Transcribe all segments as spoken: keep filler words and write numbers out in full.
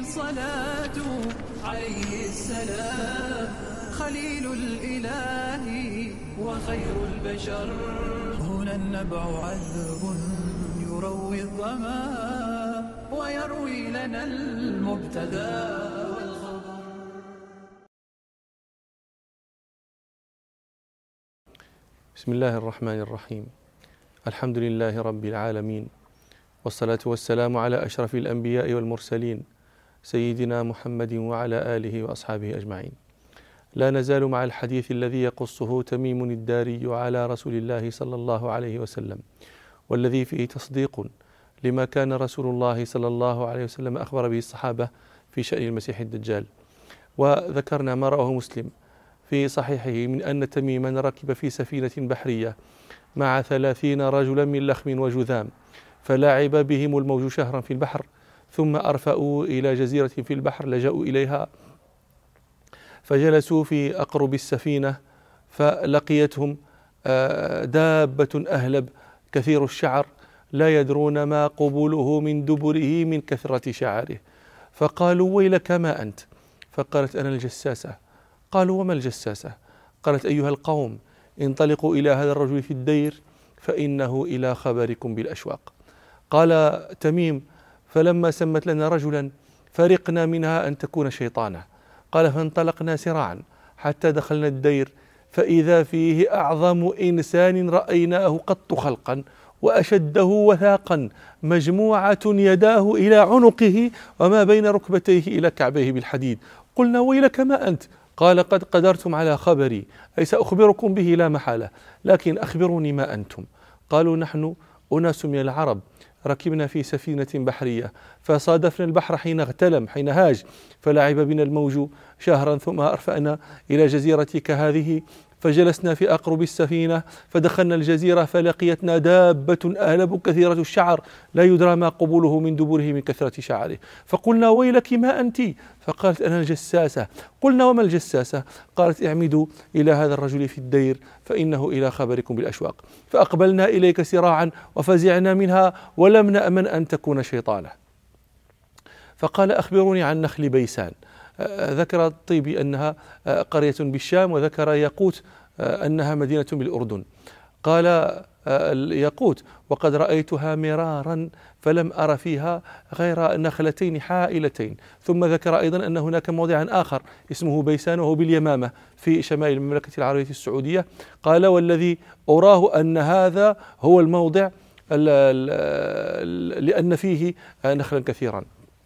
الصلاة عليه السلام، خليل الإله وخير البشر. هنا النبع عذب يروي الظما ويروي لنا المبتدى والخبر. بسم الله الرحمن الرحيم. الحمد لله رب العالمين، والصلاة والسلام على أشرف الأنبياء والمرسلين سيدنا محمد وعلى آله وأصحابه أجمعين. لا نزال مع الحديث الذي يقصه تميم الداري على رسول الله صلى الله عليه وسلم، والذي فيه تصديق لما كان رسول الله صلى الله عليه وسلم أخبر به الصحابة في شأن المسيح الدجال. وذكرنا ما رواه مسلم في صحيحه من أن تميما ركب في سفينة بحرية مع ثلاثين رجلا من لخم وجذام، فلاعب بهم الموج شهرا في البحر، ثم أرفأوا إلى جزيرة في البحر لجأوا إليها، فجلسوا في أقرب السفينة، فلقيتهم دابة أهلب كثير الشعر لا يدرون ما قبوله من دبره من كثرة شعره، فقالوا ويلك ما أنت؟ فقالت أنا الجساسة. قالوا وما الجساسة؟ قالت أيها القوم انطلقوا إلى هذا الرجل في الدير فإنه إلى خبركم بالأشواق. قال تميم فلما سمت لنا رجلا فرقنا منها أن تكون شيطانا. قال فانطلقنا سراعا حتى دخلنا الدير، فإذا فيه أعظم إنسان رأيناه قط خلقا وأشده وثاقا، مجموعة يداه إلى عنقه وما بين ركبتيه إلى كعبيه بالحديد. قلنا ويلك ما أنت؟ قال قد قدرتم على خبري، أي سأخبركم به لا محالة، لكن أخبروني ما أنتم؟ قالوا نحن أناس من العرب ركبنا في سفينة بحرية فصادفنا البحر حين اغتلم حين هاج، فلعب بنا الموج شهرا، ثم أرفأنا إلى جزيرتك هذه فجلسنا في أقرب السفينة، فدخلنا الجزيرة فلقيتنا دابة أهلب كثيرة الشعر لا يدرى ما قبوله من دبره من كثرة شعره، فقلنا ويلك ما أنت؟ فقالت أنا الجساسة. قلنا وما الجساسة؟ قالت اعمدوا إلى هذا الرجل في الدير فإنه إلى خبركم بالأشواق. فأقبلنا إليك سراعا وفزعنا منها ولم نأمن أن تكون شيطانا. فقال أخبروني عن نخل بيسان. ذكر الطيبي أنها قرية بالشام، وذكر ياقوت أنها مدينة بالأردن. قال ياقوت وقد رأيتها مرارا فلم أر فيها غير نخلتين حائلتين. ثم ذكر أيضا أن هناك موضعا آخر اسمه بيسان وهو باليمامة في شمال المملكة العربية السعودية. قال والذي أراه أن هذا هو الموضع لأن فيه نخلا كثيرا.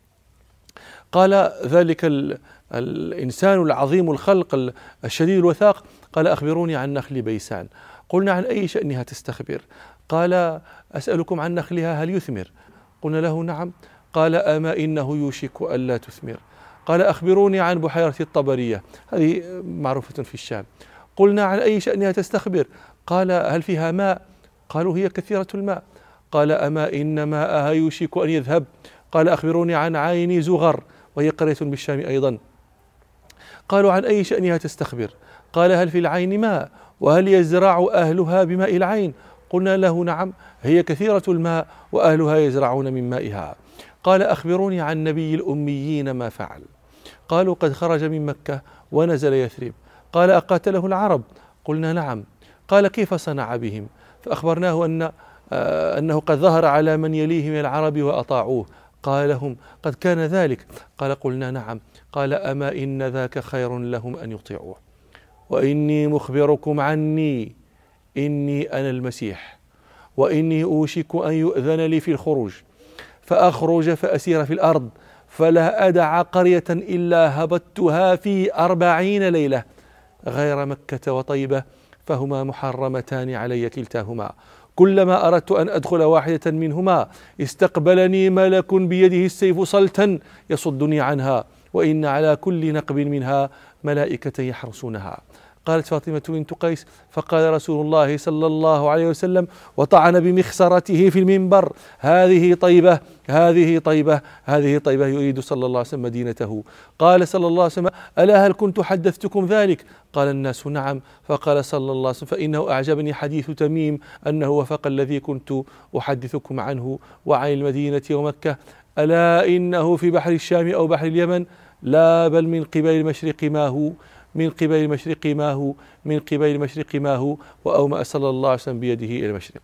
قال ذلك الإنسان العظيم الخلق الشديد الوثاق قال أخبروني عن نخل بيسان. قلنا عن أي شأنها تستخبر؟ قال أسألكم عن نخلها هل يثمر؟ قلنا له نعم. قال أما إنه يوشك ألا تثمر. قال أخبروني عن بحيرة الطبرية، هذه معروفة في الشام. قلنا عن أي شأنها تستخبر؟ قال هل فيها ماء؟ قالوا هي كثيرة الماء. قال أما إن ماءها يوشك أن يذهب. قال أخبروني عن عين زغر وهي قرية بالشام أيضا. قالوا عن أي شأنها تستخبر؟ قال هل في العين ماء وهل يزرع أهلها بماء العين؟ قلنا له نعم هي كثيرة الماء وأهلها يزرعون من مائها. قال أخبروني عن نبي الأميين ما فعل. قالوا قد خرج من مكة ونزل يثرب. قال أقاتله العرب؟ قلنا نعم. قال كيف صنع بهم؟ فأخبرناه أن آه أنه قد ظهر على من يليه من العرب وأطاعوه. قال لهم قد كان ذلك؟ قال قلنا نعم. قال أما إن ذاك خير لهم أن يطيعوه، وإني مخبركم عني إني أنا المسيح، وإني أوشك أن يؤذن لي في الخروج فأخرج فأسير في الأرض فلا أدع قرية إلا هبطتها في أربعين ليلة غير مكة وطيبة، فهما محرمتان علي كلتاهما. كلما أردت أن أدخل واحدة منهما استقبلني ملك بيده السيف صلتا يصدني عنها، وإن على كل نقب منها ملائكة يحرسونها. قالت فاطمة بنت قيس فقال رسول الله صلى الله عليه وسلم وطعن بمخسرته في المنبر هذه طيبة هذه طيبة هذه طيبة، يريد صلى الله عليه وسلم مدينته. قال صلى الله عليه وسلم ألا هل كنت حدثتكم ذلك؟ قال الناس نعم. فقال صلى الله عليه وسلم فإنه أعجبني حديث تميم أنه وفق الذي كنت أحدثكم عنه وعن المدينة ومكة ألا إنه في بحر الشام أو بحر اليمن، لا بل من قبل المشرق ما هو، من قبل المشرق ما هو، من قبل المشرق ما هو، وأومأ صلى الله عليه وسلم بيده إلى المشرق.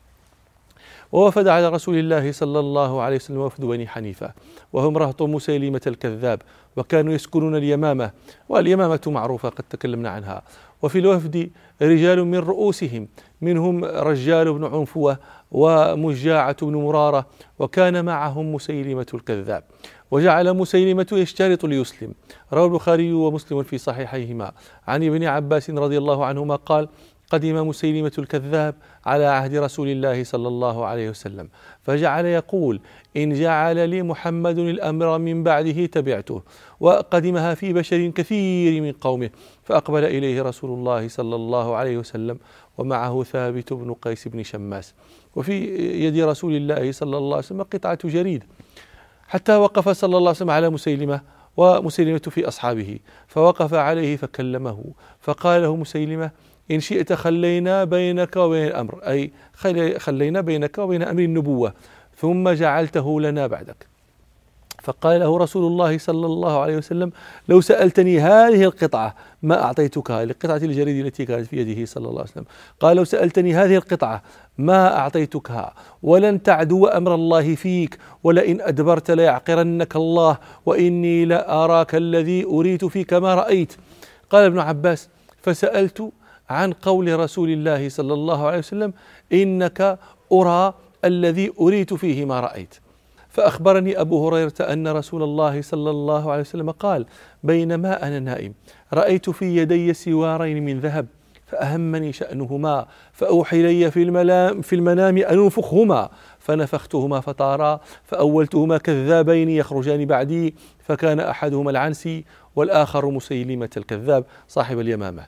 ووفد على رسول الله صلى الله عليه وسلم وفد بني حنيفة، وهم رهط مسيلمة الكذاب، وكانوا يسكنون اليمامة، واليمامة معروفة قد تكلمنا عنها. وفي الوفد رجال من رؤوسهم، منهم رجال بن عنفوة ومجاعة بن مرارة، وكان معهم مسيلمة الكذاب. وجعل مسيلمة يشترط ليسلم. روى البخاري ومسلم في صحيحيهما عن ابن عباس رضي الله عنهما قال: قدم مسيلمة الكذاب على عهد رسول الله صلى الله عليه وسلم، فجعل يقول: إن جعل لي محمد الأمر من بعده تبعته. وقدمها في بشر كثير من قومه، فأقبل إليه رسول الله صلى الله عليه وسلم ومعه ثابت بن قيس بن شماس، وفي يد رسول الله صلى الله عليه وسلم قطعة جريد، حتى وقف صلى الله عليه وسلم على مسيلمة، ومسيلمة في أصحابه، فوقف عليه فكلمه، فقال له مسيلمة: إن شئت خلينا بينك وبين الأمر، أي خلينا بينك وبين أمر النبوة، ثم جعلته لنا بعدك. فقال له رسول الله صلى الله عليه وسلم: لو سألتني هذه القطعة ما أعطيتكها، لقطعة الجريد التي كانت في يده صلى الله عليه وسلم. قال: لو سألتني هذه القطعة ما أعطيتكها، ولن تعدو أمر الله فيك، ولئن أدبرت ليعقرنك الله، وإني لأراك الذي أريت فيك ما رأيت. قال ابن عباس: فسألت عن قول رسول الله صلى الله عليه وسلم: إنك أرى الذي أريت فيه ما رأيت. فأخبرني أبو هريرة أن رسول الله صلى الله عليه وسلم قال: بينما أنا نائم رأيت في يدي سوارين من ذهب، فأهمني شأنهما، فأوحي لي في, في المنام أن أنفخهما، فنفختهما فطارا، فأولتهما كذابين يخرجان بعدي، فكان أحدهما العنسي والآخر مسيلمة الكذاب صاحب اليمامة.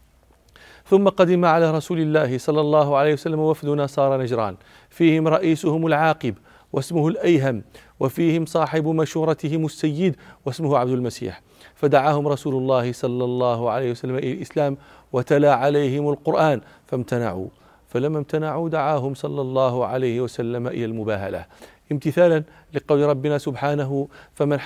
ثم قدم على رسول الله صلى الله عليه وسلم وفد نصارى نجران، فيهم رئيسهم العاقب واسمه الأيهم، وفيهم صاحب مشورتهم السيد واسمه عبد المسيح. فدعاهم رسول الله صلى الله عليه وسلم إلى الإسلام، وتلا عليهم القرآن فامتنعوا، فلما امتنعوا دعاهم صلى الله عليه وسلم إلى المباهلة، امتثالا لقول ربنا سبحانه: فمن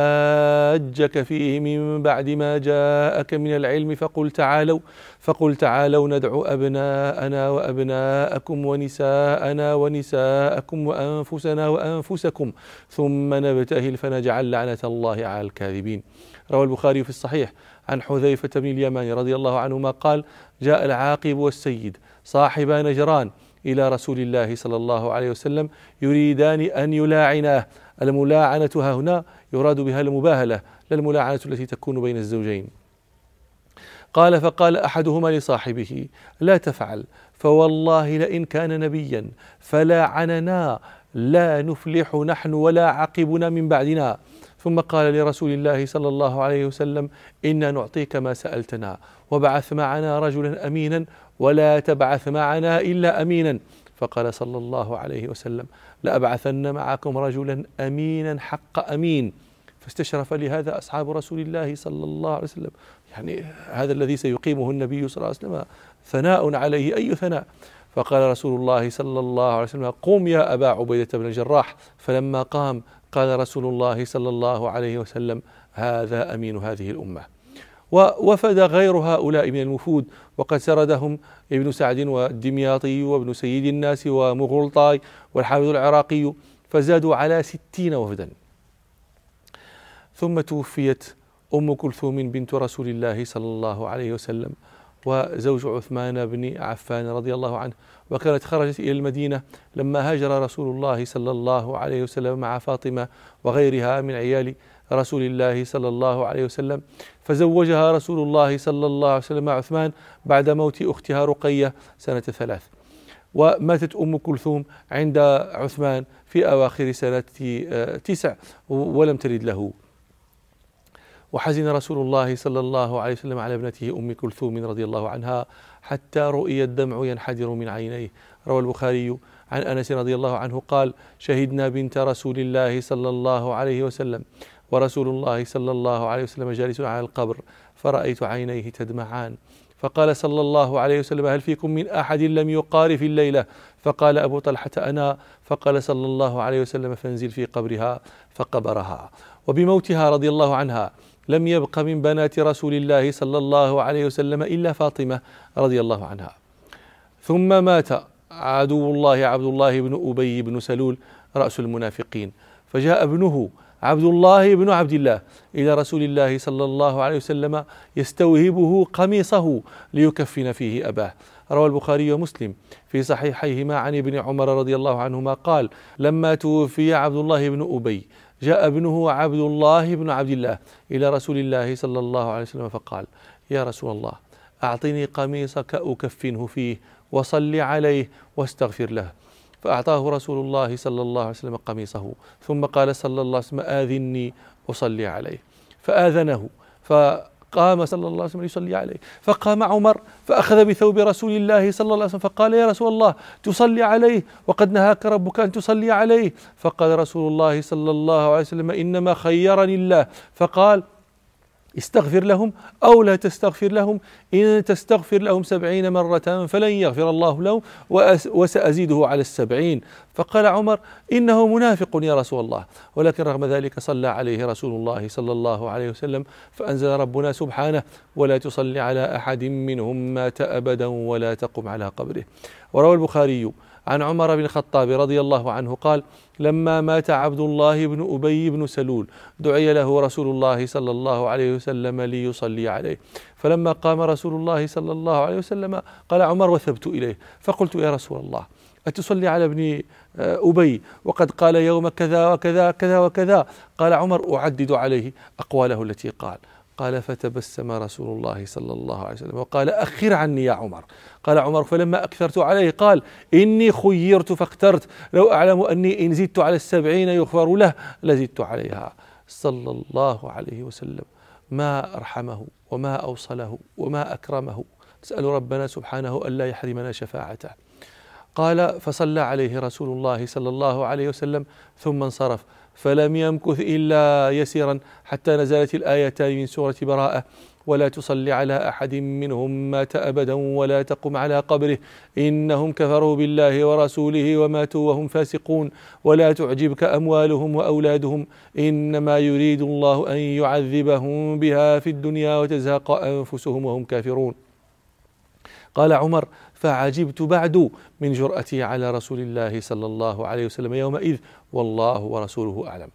حاجك فيه من بعد ما جاءك من العلم فقل تعالوا فقل تعالوا ندعو أبناءنا وأبناءكم ونساءنا ونساءكم وأنفسنا وأنفسكم ثم نبتهل فنجعل لعنة الله على الكاذبين. روى البخاري في الصحيح عن حذيفة بن اليمان رضي الله عنهما قال: جاء العاقب والسيد صاحبا نجران إلى رسول الله صلى الله عليه وسلم يريدان أن يلاعناه. الملاعنة ها هنا يراد بها المباهلة، لا الملاعنة التي تكون بين الزوجين. قال: فقال أحدهما لصاحبه: لا تفعل، فوالله لئن كان نبيا فلاعننا لا نفلح نحن ولا عقبنا من بعدنا. ثم قال لرسول الله صلى الله عليه وسلم: إنا نعطيك ما سألتنا، وبعث معنا رجلا أمينا ولا تبعث معنا إلا أمينا. فقال صلى الله عليه وسلم: لأبعثن معكم رجلا أمينا حق أمين. فاستشرف لهذا أصحاب رسول الله صلى الله عليه وسلم، يعني هذا الذي سيقيمه النبي صلى الله عليه وسلم ثناء عليه، أي ثناء. فقال رسول الله صلى الله عليه وسلم: قم يا أبا عبيدة بن الجراح. فلما قام قال رسول الله صلى الله عليه وسلم: هذا أمين هذه الأمة. ووفد غير هؤلاء من المفود، وقد سردهم ابن سعد والدمياطي وابن سيد الناس ومغلطاي والحافظ العراقي، فزادوا على ستين وفدا. ثم توفيت أم كلثوم بنت رسول الله صلى الله عليه وسلم وزوج عثمان بن عفان رضي الله عنه، وكانت خرجت إلى المدينة لما هاجر رسول الله صلى الله عليه وسلم مع فاطمة وغيرها من عيال رسول الله صلى الله عليه وسلم، فزوجها رسول الله صلى الله عليه وسلم مع عثمان بعد موت أختها رقية سنة ثلاث. وماتت أم كلثوم عند عثمان في أواخر سنة تسع ولم تلد له. وحزن رسول الله صلى الله عليه وسلم على ابنته أم كلثوم رضي الله عنها حتى رؤي الدمع ينحدر من عينيه. روى البخاري عن أنس رضي الله عنه قال: شهدنا بنت رسول الله صلى الله عليه وسلم ورسول الله صلى الله عليه وسلم جالس على القبر، فرأيت عينيه تدمعان، فقال صلى الله عليه وسلم: هل فيكم من أحد لم يقار في الليلة؟ فقال أبو طلحة: أنا. فقال صلى الله عليه وسلم: فانزل في قبرها، فقبرها. وبموتها رضي الله عنها لم يبق من بنات رسول الله صلى الله عليه وسلم إلا فاطمة رضي الله عنها. ثم مات عدو الله عبد الله بن أبي بن سلول رأس المنافقين، فجاء ابنه عبد الله بن عبد الله إلى رسول الله صلى الله عليه وسلم يستوهبه قميصه ليكفن فيه أباه. روى البخاري ومسلم في صحيحيهما عن ابن عمر رضي الله عنهما قال: لما توفي عبد الله بن أبي جاء ابنه عبد الله بن عبد الله إلى رسول الله صلى الله عليه وسلم فقال: يا رسول الله، أعطني قميصك أكفنه فيه وصل عليه واستغفر له. فأعطاه رسول الله صلى الله عليه وسلم قميصه، ثم قال صلى الله عليه وسلم: آذني أصلي عليه. فآذنه، فقام صلى الله عليه وسلم يصلي عليه. فقام عمر فأخذ بثوب رسول الله صلى الله عليه وسلم فقال: يا رسول الله، تصلي عليه وقد نهاك ربك أن تصلي عليه. فقال رسول الله صلى الله عليه وسلم: إنما خيرني الله، فقال: استغفر لهم أو لا تستغفر لهم، إن تستغفر لهم سبعين مرة فلن يغفر الله لهم وسأزيده على السبعين. فقال عمر: إنه منافق يا رسول الله. ولكن رغم ذلك صلى عليه رسول الله صلى الله عليه وسلم، فأنزل ربنا سبحانه: ولا تصلي على أحد منهم مات أبدا ولا تقم على قبره. وروى البخاري عن عمر بن الخطاب رضي الله عنه قال: لما مات عبد الله بن أبي بن سلول دعي له رسول الله صلى الله عليه وسلم ليصلي عليه. فلما قام رسول الله صلى الله عليه وسلم قال عمر وثبت إليه فقلت: يا رسول الله، أتصلي على ابن أبي وقد قال يوم كذا وكذا كذا وكذا؟ قال عمر: أعدد عليه أقواله التي قال. قال: فتبسم رسول الله صلى الله عليه وسلم وقال: أخر عني يا عمر. قال عمر: فلما أكثرت عليه قال: إني خيرت فاخترت، لو أعلم أني إن زدت على السبعين يغفر له لزدت عليها. صلى الله عليه وسلم، ما أرحمه وما أوصله وما أكرمه. نسأل ربنا سبحانه ألا يحرمنا شفاعته. قال: فصلى عليه رسول الله صلى الله عليه وسلم ثم انصرف، فلم يمكث إلا يسيرا حتى نزلت الآيتان من سورة براءة: ولا تصلي على أحد منهم مات أبدا ولا تقم على قبره إنهم كفروا بالله ورسوله وماتوا وهم فاسقون، ولا تعجبك أموالهم وأولادهم إنما يريد الله أن يعذبهم بها في الدنيا وتزهق أنفسهم وهم كافرون. قال عمر: فعجبت بعد من جرأتي على رسول الله صلى الله عليه وسلم يومئذ، والله ورسوله أعلم.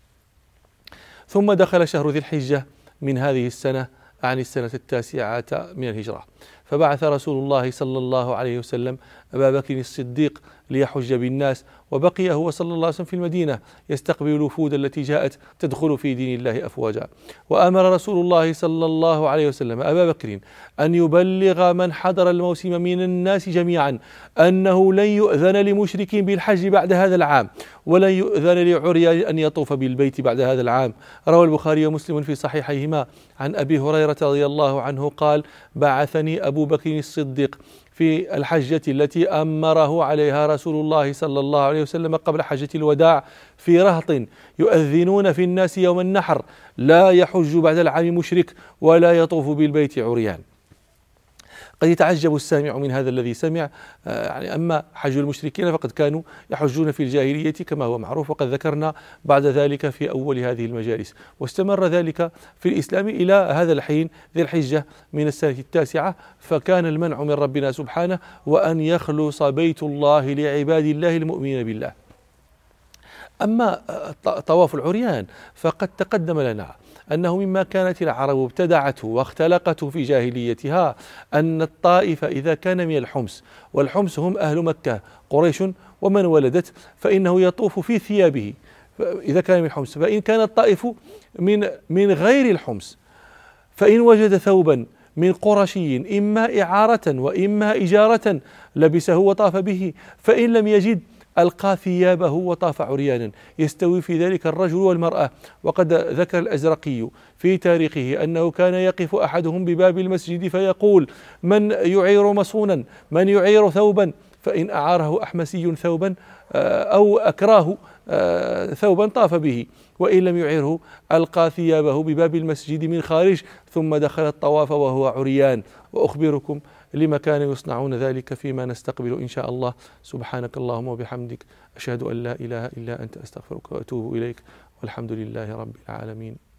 ثم دخل شهر ذي الحجة من هذه السنة، عن السنة التاسعة من الهجرة، فبعث رسول الله صلى الله عليه وسلم أبا بكر الصديق ليحج بالناس، وبقي هو صلى الله عليه وسلم في المدينة يستقبل الوفود التي جاءت تدخل في دين الله أفواجا. وأمر رسول الله صلى الله عليه وسلم أبا بكر أن يبلغ من حضر الموسم من الناس جميعا أنه لن يؤذن لمشرك بالحج بعد هذا العام، ولن يؤذن لعريان أن يطوف بالبيت بعد هذا العام. روى البخاري ومسلم في صحيحيهما عن أبي هريرة رضي الله عنه قال: بعثني أبو بكر الصديق في الحجة التي أمره عليها رسول الله صلى الله عليه وسلم قبل حجة الوداع في رهط يؤذنون في الناس يوم النحر: لا يحج بعد العام مشرك ولا يطوف بالبيت عريان. قد يتعجب السامع من هذا الذي سمع، يعني أما حج المشركين فقد كانوا يحجون في الجاهلية كما هو معروف، وقد ذكرنا بعد ذلك في أول هذه المجالس، واستمر ذلك في الإسلام إلى هذا الحين ذي الحجة من السنة التاسعة، فكان المنع من ربنا سبحانه وأن يخلص بيت الله لعباد الله المؤمنين بالله. أما طواف العريان فقد تقدم لنا أنه مما كانت العرب ابتدعته واختلقته في جاهليتها أن الطائف إذا كان من الحمص، والحمص هم أهل مكة قريش ومن ولدت، فإنه يطوف في ثيابه إذا كان من الحمص. فإن كان الطائف من من غير الحمص فإن وجد ثوبا من قرشي إما إعارة وإما إجارة لبسه وطاف به، فإن لم يجد ألقى ثيابه وطاف عريانا، يستوي في ذلك الرجل والمرأة. وقد ذكر الأزرقي في تاريخه أنه كان يقف أحدهم بباب المسجد فيقول: من يعير مصونا، من يعير ثوبا، فإن أعاره أحمسي ثوبا أو أكراه ثوبا طاف به، وإن لم يعره ألقى ثيابه بباب المسجد من خارج ثم دخل الطواف وهو عريان. وأخبركم لما كانوا يصنعون ذلك فيما نستقبل إن شاء الله. سبحانك اللهم وبحمدك، أشهد أن لا إله إلا أنت، أستغفرك وأتوب إليك، والحمد لله رب العالمين.